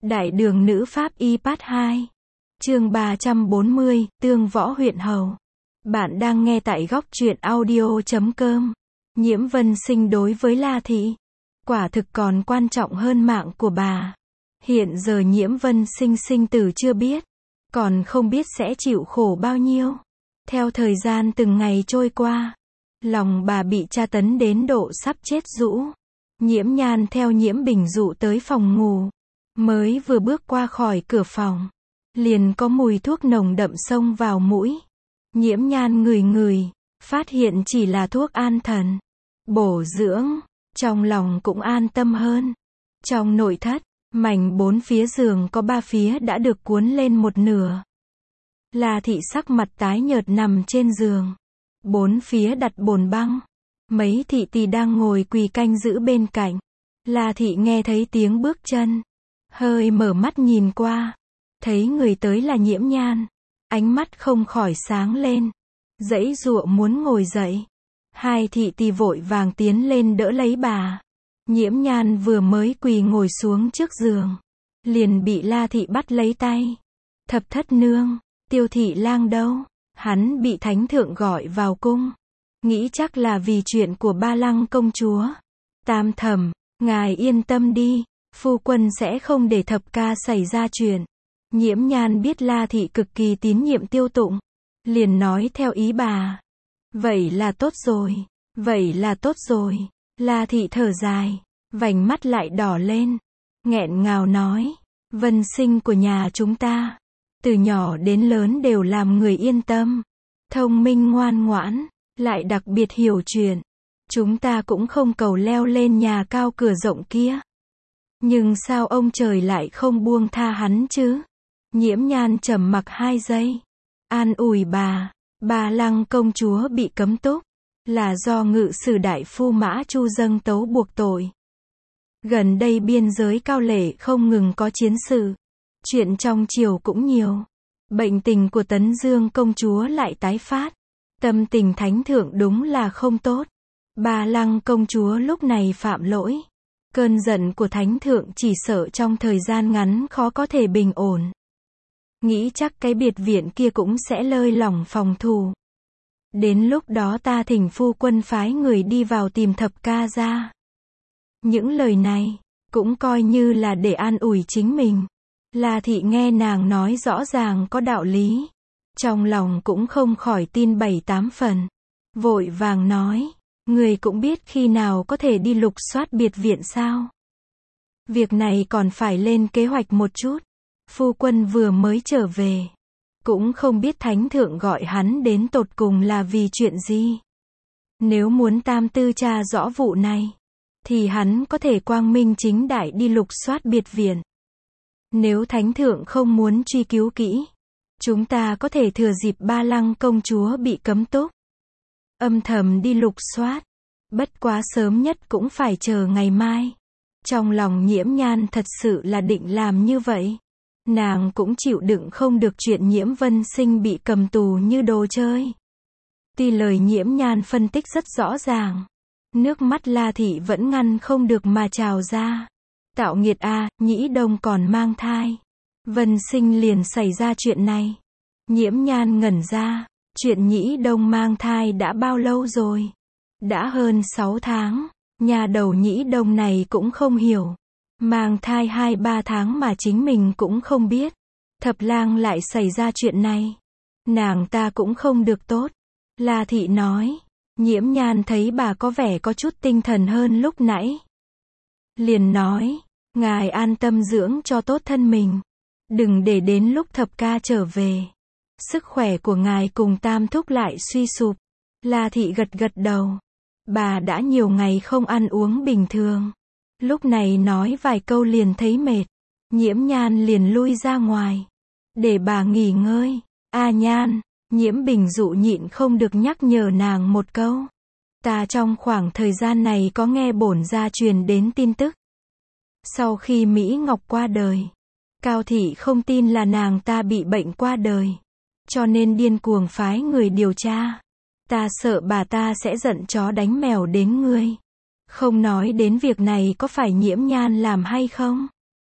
Đại đường nữ pháp y part 2. Chương 340, Tương Võ huyện hầu. Bạn đang nghe tại góc truyện audio.com. Nhiễm Vân Sinh đối với La Thị, quả thực còn quan trọng hơn mạng của bà. Hiện giờ Nhiễm Vân Sinh sinh tử chưa biết, còn không biết sẽ chịu khổ bao nhiêu. Theo thời gian từng ngày trôi qua, lòng bà bị tra tấn đến độ sắp chết rũ. Nhiễm Nhan theo Nhiễm Bình dụ tới phòng ngủ. Mới vừa bước qua khỏi cửa phòng, liền có mùi thuốc nồng đậm xông vào mũi. Nhiễm Nhan ngửi ngửi, phát hiện chỉ là thuốc an thần, bổ dưỡng, trong lòng cũng an tâm hơn. Trong nội thất, mảnh 4 phía giường có 3 phía đã được cuốn lên một nửa. La Thị sắc mặt tái nhợt nằm trên giường, 4 phía đặt bồn băng. Mấy thị tỳ đang ngồi quỳ canh giữ bên cạnh. La Thị nghe thấy tiếng bước chân, hơi mở mắt nhìn qua, thấy người tới là Nhiễm Nhan, ánh mắt không khỏi sáng lên, giãy giụa muốn ngồi dậy. Hai thị tỳ vội vàng tiến lên đỡ lấy bà. Nhiễm Nhan vừa mới quỳ ngồi xuống trước giường, liền bị La Thị bắt lấy tay. Thập thất nương, Tiêu thị lang đâu? Hắn bị thánh thượng gọi vào cung, nghĩ chắc là vì chuyện của Ba Lăng công chúa. Tam thẩm, ngài yên tâm đi, phu quân sẽ không để thập ca xảy ra chuyện. Nhiễm Nhan biết La Thị cực kỳ tín nhiệm Tiêu Tụng, liền nói theo ý bà. Vậy là tốt rồi, vậy là tốt rồi. La Thị thở dài, vành mắt lại đỏ lên, nghẹn ngào nói, Vân Sinh của nhà chúng ta, từ nhỏ đến lớn đều làm người yên tâm, thông minh ngoan ngoãn, lại đặc biệt hiểu chuyện. Chúng ta cũng không cầu leo lên nhà cao cửa rộng kia. Nhưng sao ông trời lại không buông tha hắn chứ? Nhiễm Nhan trầm mặc 2 giây, an ủi bà, Ba Lăng công chúa bị cấm túc, là do ngự sử đại phu Mã Chu dâng tấu buộc tội. Gần đây biên giới Cao Lệ không ngừng có chiến sự, chuyện trong triều cũng nhiều. Bệnh tình của Tấn Dương công chúa lại tái phát, tâm tình thánh thượng đúng là không tốt. Ba Lăng công chúa lúc này phạm lỗi, cơn giận của thánh thượng chỉ sợ trong thời gian ngắn khó có thể bình ổn. Nghĩ chắc cái biệt viện kia cũng sẽ lơi lỏng phòng thủ. Đến lúc đó ta thỉnh phu quân phái người đi vào tìm thập ca ra. Những lời này cũng coi như là để an ủi chính mình. La Thị nghe nàng nói rõ ràng có đạo lý, trong lòng cũng không khỏi tin 7-8 phần. Vội vàng nói, người cũng biết khi nào có thể đi lục soát biệt viện sao? Việc này còn phải lên kế hoạch một chút. Phu quân vừa mới trở về, cũng không biết thánh thượng gọi hắn đến tột cùng là vì chuyện gì. Nếu muốn tam tư tra rõ vụ này, thì hắn có thể quang minh chính đại đi lục soát biệt viện. Nếu thánh thượng không muốn truy cứu kỹ, chúng ta có thể thừa dịp Ba Lăng công chúa bị cấm túc, âm thầm đi lục soát. Bất quá sớm nhất cũng phải chờ ngày mai. Trong lòng Nhiễm Nhan thật sự là định làm như vậy. Nàng cũng chịu đựng không được chuyện Nhiễm Vân Sinh bị cầm tù như đồ chơi. Tuy lời Nhiễm Nhan phân tích rất rõ ràng, nước mắt La Thị vẫn ngăn không được mà trào ra. Tạo nghiệt a, Nhĩ Đông còn mang thai. Vân Sinh liền xảy ra chuyện này. Nhiễm Nhan ngẩn ra, chuyện Nhĩ Đông mang thai đã bao lâu rồi? Đã hơn 6 tháng, nhà đầu Nhĩ Đông này cũng không hiểu. Mang thai 2-3 tháng mà chính mình cũng không biết. Thập lang lại xảy ra chuyện này. Nàng ta cũng không được tốt. La Thị nói. Nhiễm Nhan thấy bà có vẻ có chút tinh thần hơn lúc nãy, liền nói, ngài an tâm dưỡng cho tốt thân mình, đừng để đến lúc thập ca trở về, sức khỏe của ngài cùng tam thúc lại suy sụp. La Thị gật gật đầu. Bà đã nhiều ngày không ăn uống bình thường, lúc này nói vài câu liền thấy mệt. Nhiễm Nhan liền lui ra ngoài, để bà nghỉ ngơi. A Nhan, Nhiễm Bình dụ nhịn không được nhắc nhở nàng một câu. Ta trong khoảng thời gian này có nghe bổn gia truyền đến tin tức. Sau khi Mỹ Ngọc qua đời, Cao Thị không tin là nàng ta bị bệnh qua đời, cho nên điên cuồng phái người điều tra. Ta sợ bà ta sẽ giận chó đánh mèo đến ngươi. Không nói đến việc này có phải Nhiễm Nhan làm hay không.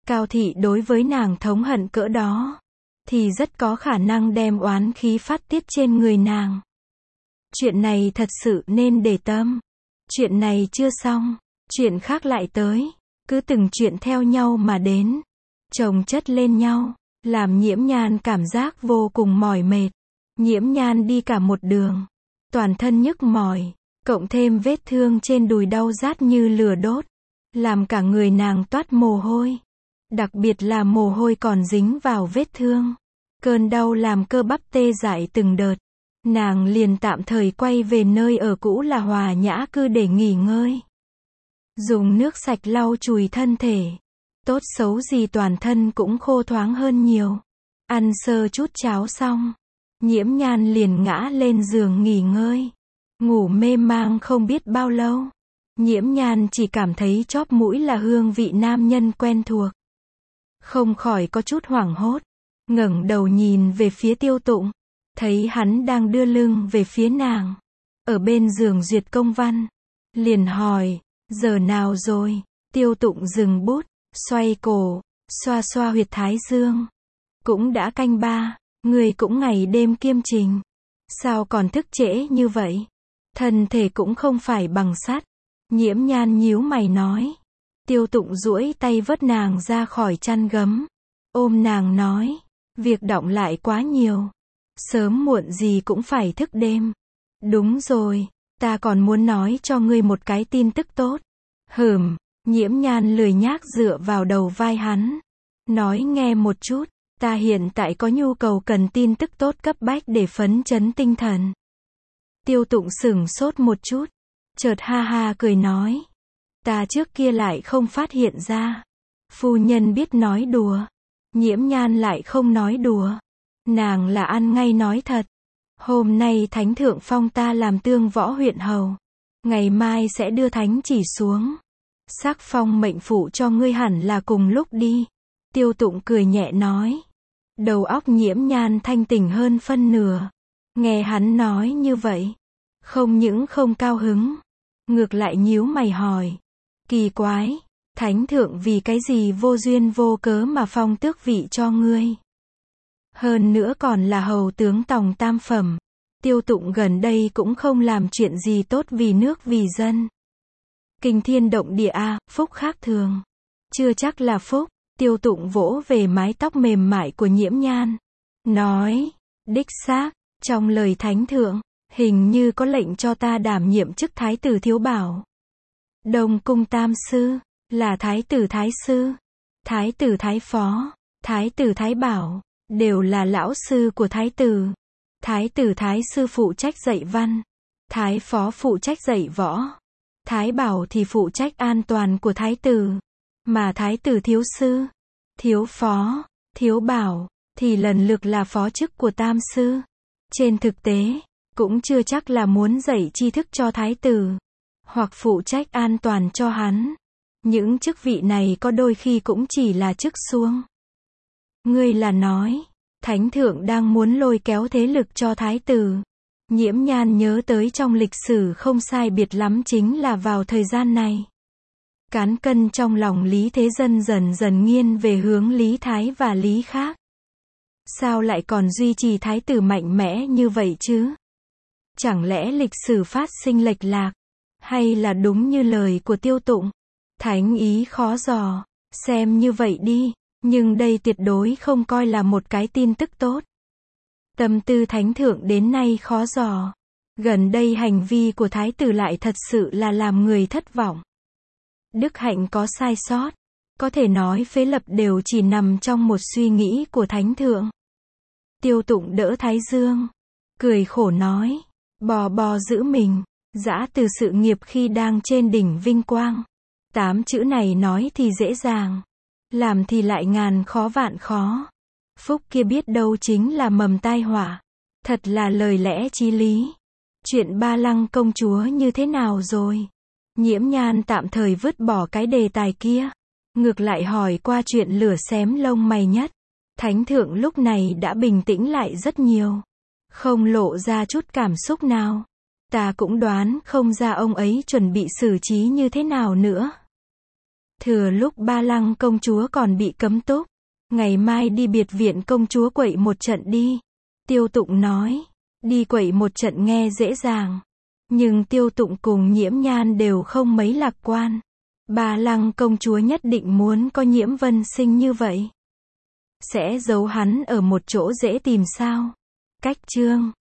Cao thị đối với nàng thống hận cỡ đó, thì rất có khả năng đem oán khí phát tiết trên người nàng. Chuyện này thật sự nên để tâm. Chuyện này chưa xong, chuyện khác lại tới, cứ từng chuyện theo nhau mà đến, chồng chất lên nhau, làm Nhiễm Nhan cảm giác vô cùng mỏi mệt. Nhiễm Nhan đi cả một đường, toàn thân nhức mỏi, cộng thêm vết thương trên đùi đau rát như lửa đốt, làm cả người nàng toát mồ hôi. Đặc biệt là mồ hôi còn dính vào vết thương. Cơn đau làm cơ bắp tê dại từng đợt. Nàng liền tạm thời quay về nơi ở cũ là Hòa Nhã Cư để nghỉ ngơi. Dùng nước sạch lau chùi thân thể. Tốt xấu gì toàn thân cũng khô thoáng hơn nhiều. Ăn sơ chút cháo xong, Nhiễm Nhan liền ngã lên giường nghỉ ngơi. Ngủ mê mang không biết bao lâu. Nhiễm Nhan chỉ cảm thấy chóp mũi là hương vị nam nhân quen thuộc. Không khỏi có chút hoảng hốt. Ngẩng đầu nhìn về phía Tiêu Tụng. Thấy hắn đang đưa lưng về phía nàng. Ở bên giường duyệt công văn. Liền hỏi, giờ nào rồi? Tiêu Tụng dừng bút, xoay cổ, xoa xoa huyệt thái dương. Cũng đã canh 3, người cũng ngày đêm kiêm trình. Sao còn thức trễ như vậy? Thân thể cũng không phải bằng sắt. Nhiễm Nhan nhíu mày nói. Tiêu Tụng duỗi tay vớt nàng ra khỏi chăn gấm. Ôm nàng nói, việc đọng lại quá nhiều. Sớm muộn gì cũng phải thức đêm. Đúng rồi, ta còn muốn nói cho ngươi một cái tin tức tốt. Nhiễm Nhan lười nhác dựa vào đầu vai hắn. Nói nghe một chút, ta hiện tại có nhu cầu cần tin tức tốt cấp bách để phấn chấn tinh thần. Tiêu Tụng sửng sốt một chút, chợt ha ha cười nói. Ta trước kia lại không phát hiện ra. Phu nhân biết nói đùa. Nhiễm Nhan lại không nói đùa. Nàng là ăn ngay nói thật. Hôm nay Thánh Thượng phong ta làm Tương Võ huyện hầu. Ngày mai sẽ đưa thánh chỉ xuống. Sắc phong mệnh phụ cho ngươi hẳn là cùng lúc đi. Tiêu Tụng cười nhẹ nói. Đầu óc Nhiễm Nhan thanh tỉnh hơn phân nửa. Nghe hắn nói như vậy, không những không cao hứng, ngược lại nhíu mày hỏi. Kỳ quái, Thánh Thượng vì cái gì vô duyên vô cớ mà phong tước vị cho ngươi? Hơn nữa còn là hầu tướng tòng tam phẩm. Tiêu Tụng gần đây cũng không làm chuyện gì tốt vì nước vì dân. Kinh thiên động địa a, phúc khác thường. Chưa chắc là phúc. Tiêu Tụng vỗ về mái tóc mềm mại của Nhiễm Nhan. Nói, đích xác, trong lời Thánh Thượng, hình như có lệnh cho ta đảm nhiệm chức Thái tử Thiếu Bảo. Đông cung tam sư, là Thái tử Thái sư, Thái tử Thái phó, Thái tử Thái bảo, đều là lão sư của Thái tử. Thái tử Thái sư phụ trách dạy văn, Thái phó phụ trách dạy võ, Thái bảo thì phụ trách an toàn của Thái tử. Mà Thái tử thiếu sư, thiếu phó, thiếu bảo, thì lần lượt là phó chức của tam sư. Trên thực tế, cũng chưa chắc là muốn dạy tri thức cho Thái tử, hoặc phụ trách an toàn cho hắn. Những chức vị này có đôi khi cũng chỉ là chức xuông. Ngươi là nói, Thánh Thượng đang muốn lôi kéo thế lực cho Thái tử. Nhiễm Nhan nhớ tới trong lịch sử không sai biệt lắm chính là vào thời gian này. Cán cân trong lòng Lý Thế Dân dần dần nghiêng về hướng Lý Thái và Lý khác. Sao lại còn duy trì Thái tử mạnh mẽ như vậy chứ? Chẳng lẽ lịch sử phát sinh lệch lạc? Hay là đúng như lời của Tiêu Tụng? Thánh ý khó dò. Xem như vậy đi. Nhưng đây tuyệt đối không coi là một cái tin tức tốt. Tâm tư Thánh Thượng đến nay khó dò. Gần đây hành vi của Thái tử lại thật sự là làm người thất vọng. Đức hạnh có sai sót. Có thể nói phế lập đều chỉ nằm trong một suy nghĩ của Thánh Thượng. Tiêu Tụng đỡ Thái Dương. Cười khổ nói. Bò bò giữ mình. Dã từ sự nghiệp khi đang trên đỉnh vinh quang. 8 chữ này nói thì dễ dàng. Làm thì lại ngàn khó vạn khó. Phúc kia biết đâu chính là mầm tai họa. Thật là lời lẽ chí lý. Chuyện Ba Lăng công chúa như thế nào rồi? Nhiễm Nhan tạm thời vứt bỏ cái đề tài kia. Ngược lại hỏi qua chuyện lửa xém lông mày nhất. Thánh Thượng lúc này đã bình tĩnh lại rất nhiều. Không lộ ra chút cảm xúc nào. Ta cũng đoán không ra ông ấy chuẩn bị xử trí như thế nào nữa. Thừa lúc Ba Lăng công chúa còn bị cấm túc, ngày mai đi biệt viện công chúa quậy một trận đi. Tiêu Tụng nói, đi quậy một trận nghe dễ dàng. Nhưng Tiêu Tụng cùng Nhiễm Nhan đều không mấy lạc quan. Ba Lăng công chúa nhất định muốn có Nhiễm Vân Sinh như vậy. Sẽ giấu hắn ở một chỗ dễ tìm sao? Cách chương